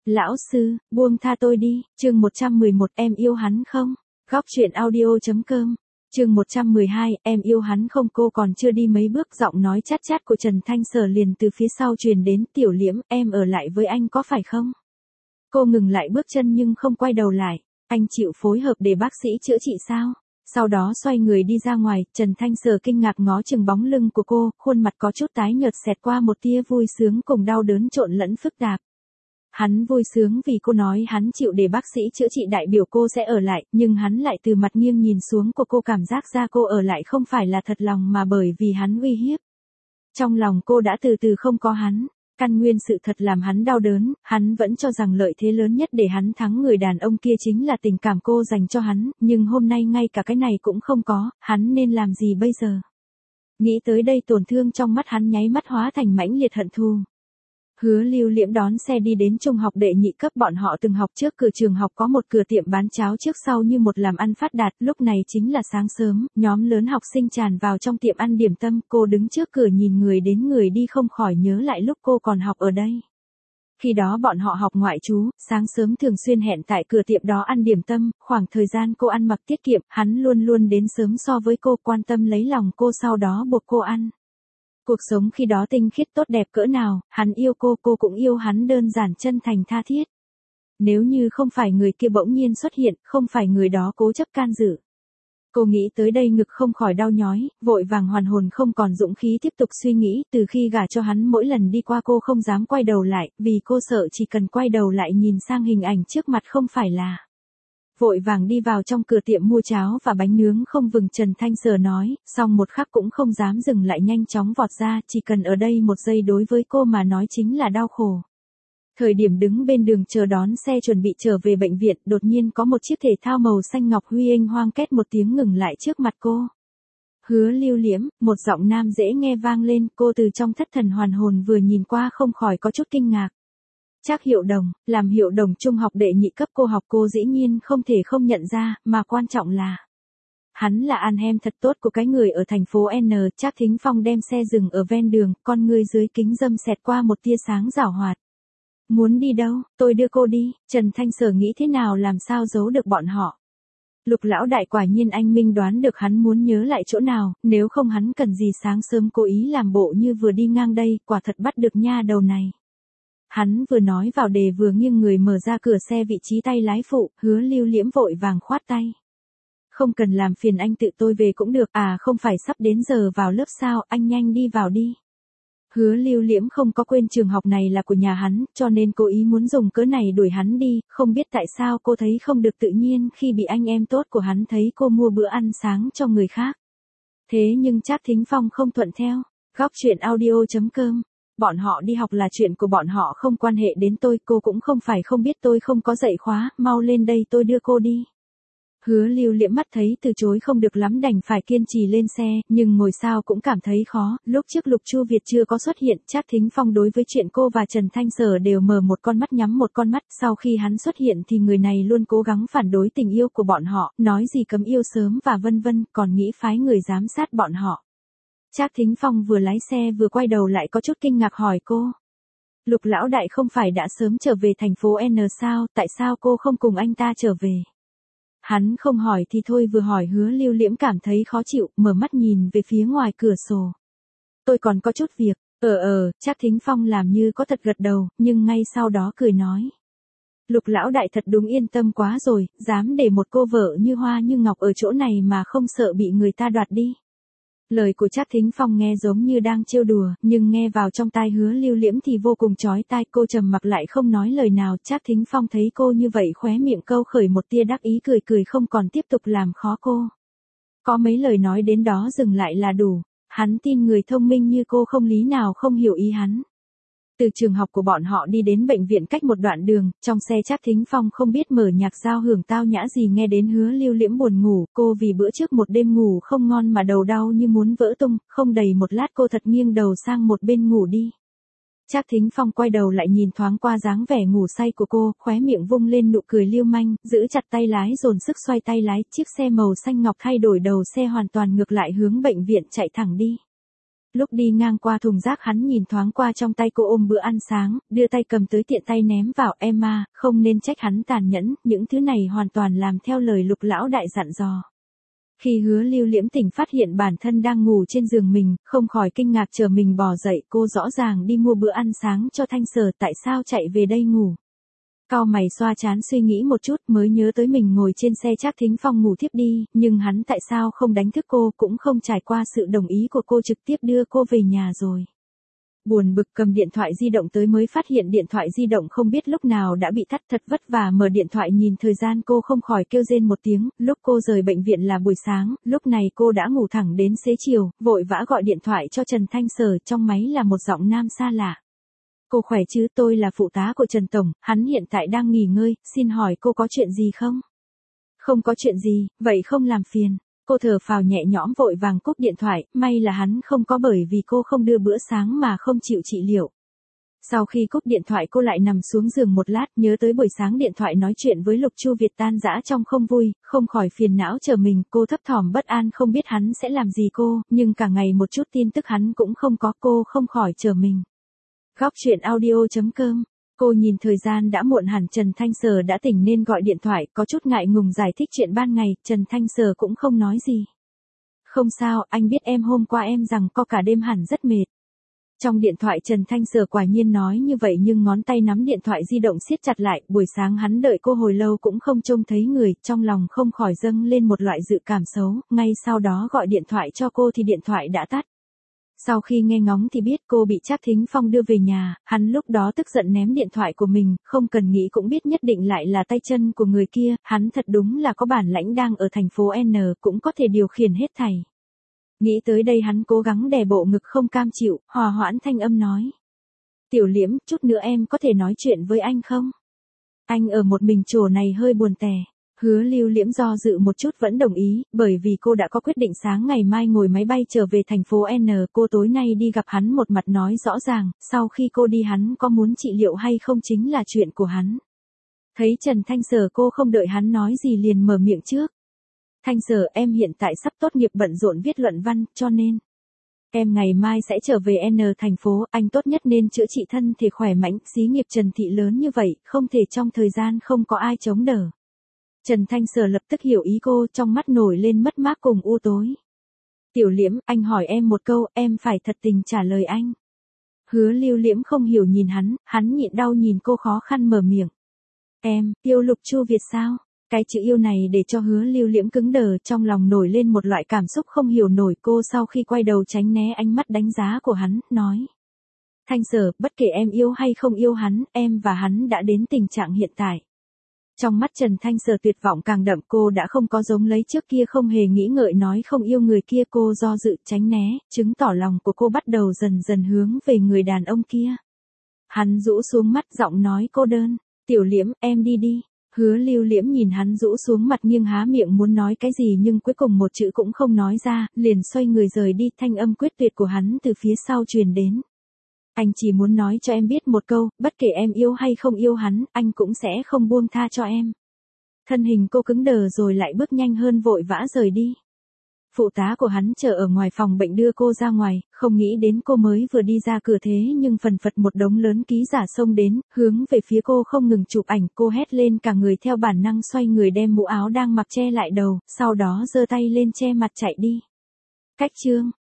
Lão sư, buông tha tôi đi, chương 111 em yêu hắn không? Góc truyện audio.com. Chương 112, em yêu hắn không? Cô còn chưa đi mấy bước, giọng nói chát chát của Trần Thanh Sở liền từ phía sau truyền đến. Tiểu Liễm, em ở lại với anh có phải không? Cô ngừng lại bước chân nhưng không quay đầu lại. Anh chịu phối hợp để bác sĩ chữa trị sao? Sau đó xoay người đi ra ngoài. Trần Thanh Sở kinh ngạc ngó chừng bóng lưng của cô, khuôn mặt có chút tái nhợt xẹt qua một tia vui sướng cùng đau đớn trộn lẫn phức tạp. Hắn vui sướng vì cô nói hắn chịu để bác sĩ chữa trị, đại biểu cô sẽ ở lại, nhưng hắn lại từ mặt nghiêng nhìn xuống cô cảm giác ra cô ở lại không phải là thật lòng mà bởi vì hắn uy hiếp. Trong lòng cô đã từ từ không có hắn, căn nguyên sự thật làm hắn đau đớn, hắn vẫn cho rằng lợi thế lớn nhất để hắn thắng người đàn ông kia chính là tình cảm cô dành cho hắn, nhưng hôm nay ngay cả cái này cũng không có, hắn nên làm gì bây giờ? Nghĩ tới đây tổn thương trong mắt hắn nháy mắt hóa thành mãnh liệt hận thù. Hứa Lưu Liễm đón xe đi đến trung học đệ nhị cấp, bọn họ từng học trước cửa trường học có một cửa tiệm bán cháo trước sau như một làm ăn phát đạt, lúc này chính là sáng sớm, nhóm lớn học sinh tràn vào trong tiệm ăn điểm tâm, cô đứng trước cửa nhìn người đến người đi không khỏi nhớ lại lúc cô còn học ở đây. Khi đó bọn họ học ngoại trú, sáng sớm thường xuyên hẹn tại cửa tiệm đó ăn điểm tâm, khoảng thời gian cô ăn mặc tiết kiệm, hắn luôn luôn đến sớm so với cô, quan tâm lấy lòng cô sau đó buộc cô ăn. Cuộc sống khi đó tinh khiết tốt đẹp cỡ nào, hắn yêu cô cũng yêu hắn, đơn giản chân thành tha thiết. Nếu như không phải người kia bỗng nhiên xuất hiện, không phải người đó cố chấp can dự. Cô nghĩ tới đây ngực không khỏi đau nhói, vội vàng hoàn hồn không còn dũng khí tiếp tục suy nghĩ, từ khi gả cho hắn mỗi lần đi qua cô không dám quay đầu lại, vì cô sợ chỉ cần quay đầu lại nhìn sang hình ảnh trước mặt không phải là. Vội vàng đi vào trong cửa tiệm mua cháo và bánh nướng không vừng, Trần Thanh Sở nói, xong một khắc cũng không dám dừng lại, nhanh chóng vọt ra, chỉ cần ở đây một giây đối với cô mà nói chính là đau khổ. Thời điểm đứng bên đường chờ đón xe chuẩn bị trở về bệnh viện, đột nhiên có một chiếc thể thao màu xanh ngọc huy ênh hoang két một tiếng ngừng lại trước mặt cô. Hứa Lưu Liễm, một giọng nam dễ nghe vang lên, cô từ trong thất thần hoàn hồn vừa nhìn qua không khỏi có chút kinh ngạc. Trác Hiệu Đồng, làm hiệu đồng trung học đệ nhị cấp cô học, cô dĩ nhiên không thể không nhận ra, mà quan trọng là hắn là anh em thật tốt của cái người ở thành phố N. Trác Thính Phong đem xe dừng ở ven đường, con người dưới kính râm xẹt qua một tia sáng giảo hoạt. Muốn đi đâu, tôi đưa cô đi. Trần Thanh Sở nghĩ thế nào làm sao giấu được bọn họ. Lục lão đại quả nhiên anh minh đoán được hắn muốn nhớ lại chỗ nào, nếu không hắn cần gì sáng sớm cố ý làm bộ như vừa đi ngang đây, quả thật bắt được nha đầu này. Hắn vừa nói vào đề vừa nghiêng người mở ra cửa xe vị trí tay lái phụ, Hứa Lưu Liễm vội vàng khoát tay. Không cần làm phiền anh, tự tôi về cũng được, à không phải sắp đến giờ vào lớp sao, anh nhanh đi vào đi. Hứa Lưu Liễm không có quên trường học này là của nhà hắn, cho nên cố ý muốn dùng cớ này đuổi hắn đi, không biết tại sao cô thấy không được tự nhiên khi bị anh em tốt của hắn thấy cô mua bữa ăn sáng cho người khác. Thế nhưng Trác Thính Phong không thuận theo. Góc truyện audio.com. Bọn họ đi học là chuyện của bọn họ, không quan hệ đến tôi, cô cũng không phải không biết tôi không có dạy khóa, mau lên đây tôi đưa cô đi. Hứa Lưu Liễm mắt thấy từ chối không được lắm đành phải kiên trì lên xe, nhưng ngồi sao cũng cảm thấy khó, lúc trước Lục Chu Việt chưa có xuất hiện, Trác Thính Phong đối với chuyện cô và Trần Thanh Sở đều mở một con mắt nhắm một con mắt, sau khi hắn xuất hiện thì người này luôn cố gắng phản đối tình yêu của bọn họ, nói gì cấm yêu sớm và vân vân, còn nghĩ phái người giám sát bọn họ. Trác Thính Phong vừa lái xe vừa quay đầu lại có chút kinh ngạc hỏi cô. Lục lão đại không phải đã sớm trở về thành phố N sao, tại sao cô không cùng anh ta trở về? Hắn không hỏi thì thôi, vừa hỏi Hứa Lưu Liễm cảm thấy khó chịu, mở mắt nhìn về phía ngoài cửa sổ. Tôi còn có chút việc, Trác Thính Phong làm như có thật gật đầu, nhưng ngay sau đó cười nói. Lục lão đại thật đúng yên tâm quá rồi, dám để một cô vợ như hoa như ngọc ở chỗ này mà không sợ bị người ta đoạt đi. Lời của Trác Thính Phong nghe giống như đang trêu đùa, nhưng nghe vào trong tai Hứa Lưu Liễm thì vô cùng chói tai, cô trầm mặc lại không nói lời nào. Trác Thính Phong thấy cô như vậy khóe miệng câu khởi một tia đắc ý, cười không còn tiếp tục làm khó cô. Có mấy lời nói đến đó dừng lại là đủ, hắn tin người thông minh như cô không lý nào không hiểu ý hắn. Từ trường học của bọn họ đi đến bệnh viện cách một đoạn đường, trong xe Trác Thính Phong không biết mở nhạc giao hưởng tao nhã gì, nghe đến Hứa Lưu Liễm buồn ngủ, cô vì bữa trước một đêm ngủ không ngon mà đầu đau như muốn vỡ tung, không đầy một lát cô thật nghiêng đầu sang một bên ngủ đi. Trác Thính Phong quay đầu lại nhìn thoáng qua dáng vẻ ngủ say của cô, khóe miệng vung lên nụ cười lưu manh, giữ chặt tay lái dồn sức xoay tay lái, chiếc xe màu xanh ngọc thay đổi đầu xe hoàn toàn ngược lại hướng bệnh viện chạy thẳng đi. Lúc đi ngang qua thùng rác hắn nhìn thoáng qua trong tay cô ôm bữa ăn sáng, đưa tay cầm tới tiện tay ném vào. Emma, không nên trách hắn tàn nhẫn, những thứ này hoàn toàn làm theo lời Lục lão đại dặn dò. Khi Hứa Lưu Liễm tỉnh phát hiện bản thân đang ngủ trên giường mình, không khỏi kinh ngạc chờ mình bò dậy. Cô rõ ràng đi mua bữa ăn sáng cho Thanh Sở, tại sao chạy về đây ngủ? Cau mày xoa trán suy nghĩ một chút mới nhớ tới mình ngồi trên xe Trác Thính Phong ngủ thiếp đi, nhưng hắn tại sao không đánh thức cô, cũng không trải qua sự đồng ý của cô trực tiếp đưa cô về nhà rồi. Buồn bực cầm điện thoại di động tới mới phát hiện điện thoại di động không biết lúc nào đã bị tắt, thật vất vả mở điện thoại nhìn thời gian cô không khỏi kêu rên một tiếng. Lúc cô rời bệnh viện là buổi sáng, lúc này cô đã ngủ thẳng đến xế chiều, vội vã gọi điện thoại cho Trần Thanh Sở, trong máy là một giọng nam xa lạ. Cô khỏe chứ, tôi là phụ tá của Trần Tổng, hắn hiện tại đang nghỉ ngơi, xin hỏi cô có chuyện gì không? Không có chuyện gì, vậy không làm phiền. Cô thở phào nhẹ nhõm vội vàng cúp điện thoại, may là hắn không có, bởi vì cô không đưa bữa sáng mà không chịu trị liệu. Sau khi cúp điện thoại cô lại nằm xuống giường một lát, nhớ tới buổi sáng điện thoại nói chuyện với Lục Chu Việt tan rã trong không vui, không khỏi phiền não chờ mình. Cô thấp thỏm bất an không biết hắn sẽ làm gì cô, nhưng cả ngày một chút tin tức hắn cũng không có, cô không khỏi chờ mình. Góc truyện audio.com. Cô nhìn thời gian đã muộn hẳn, Trần Thanh Sở đã tỉnh nên gọi điện thoại, có chút ngại ngùng giải thích chuyện ban ngày. Trần Thanh Sở cũng không nói gì. Không sao, anh biết em hôm qua em rằng co cả đêm hẳn rất mệt. Trong điện thoại Trần Thanh Sở quả nhiên nói như vậy, nhưng ngón tay nắm điện thoại di động siết chặt lại. Buổi sáng hắn đợi cô hồi lâu cũng không trông thấy người, trong lòng không khỏi dâng lên một loại dự cảm xấu. Ngay sau đó gọi điện thoại cho cô thì điện thoại đã tắt. Sau khi nghe ngóng thì biết cô bị Trác Thính Phong đưa về nhà, hắn lúc đó tức giận ném điện thoại của mình, không cần nghĩ cũng biết nhất định lại là tay chân của người kia. Hắn thật đúng là có bản lãnh, đang ở thành phố N cũng có thể điều khiển hết thảy. Nghĩ tới đây hắn cố gắng đè bộ ngực không cam chịu, hòa hoãn thanh âm nói. Tiểu Liễm, chút nữa em có thể nói chuyện với anh không? Anh ở một mình chỗ này hơi buồn tẻ. Hứa Lưu Liễm do dự một chút vẫn đồng ý, bởi vì cô đã có quyết định sáng ngày mai ngồi máy bay trở về thành phố N. Cô tối nay đi gặp hắn một mặt nói rõ ràng, sau khi cô đi hắn có muốn trị liệu hay không chính là chuyện của hắn. Thấy Trần Thanh Sở cô không đợi hắn nói gì liền mở miệng trước. Thanh Sở, em hiện tại sắp tốt nghiệp bận rộn viết luận văn, cho nên em ngày mai sẽ trở về N thành phố, anh tốt nhất nên chữa trị thân thể khỏe mạnh, xí nghiệp Trần thị lớn như vậy, không thể trong thời gian không có ai chống đỡ. Trần Thanh Sở lập tức hiểu ý cô, trong mắt nổi lên mất mát cùng u tối. Tiểu Liễm, anh hỏi em một câu, em phải thật tình trả lời anh. Hứa Lưu Liễm không hiểu nhìn hắn nhịn đau nhìn cô khó khăn mở miệng. Em, yêu Lục Chu Việt sao? Cái chữ yêu này để cho Hứa Lưu Liễm cứng đờ, trong lòng nổi lên một loại cảm xúc không hiểu nổi. Cô sau khi quay đầu tránh né ánh mắt đánh giá của hắn, nói. Thanh Sở, bất kể em yêu hay không yêu hắn, em và hắn đã đến tình trạng hiện tại. Trong mắt Trần Thanh Sở tuyệt vọng càng đậm, cô đã không có giống lấy trước kia không hề nghĩ ngợi nói không yêu người kia, cô do dự tránh né, chứng tỏ lòng của cô bắt đầu dần dần hướng về người đàn ông kia. Hắn rũ xuống mắt giọng nói cô đơn, Tiểu Liễm, em đi đi. Hứa Lưu Liễm nhìn hắn rũ xuống mặt nghiêng há miệng muốn nói cái gì nhưng cuối cùng một chữ cũng không nói ra, liền xoay người rời đi. Thanh âm quyết tuyệt của hắn từ phía sau truyền đến. Anh chỉ muốn nói cho em biết một câu, bất kể em yêu hay không yêu hắn, anh cũng sẽ không buông tha cho em. Thân hình cô cứng đờ rồi lại bước nhanh hơn vội vã rời đi. Phụ tá của hắn chờ ở ngoài phòng bệnh đưa cô ra ngoài, không nghĩ đến cô mới vừa đi ra cửa thế nhưng phần phật một đống lớn ký giả xông đến, hướng về phía cô không ngừng chụp ảnh. Cô hét lên cả người, theo bản năng xoay người đem mũ áo đang mặc che lại đầu, sau đó giơ tay lên che mặt chạy đi. Cách chương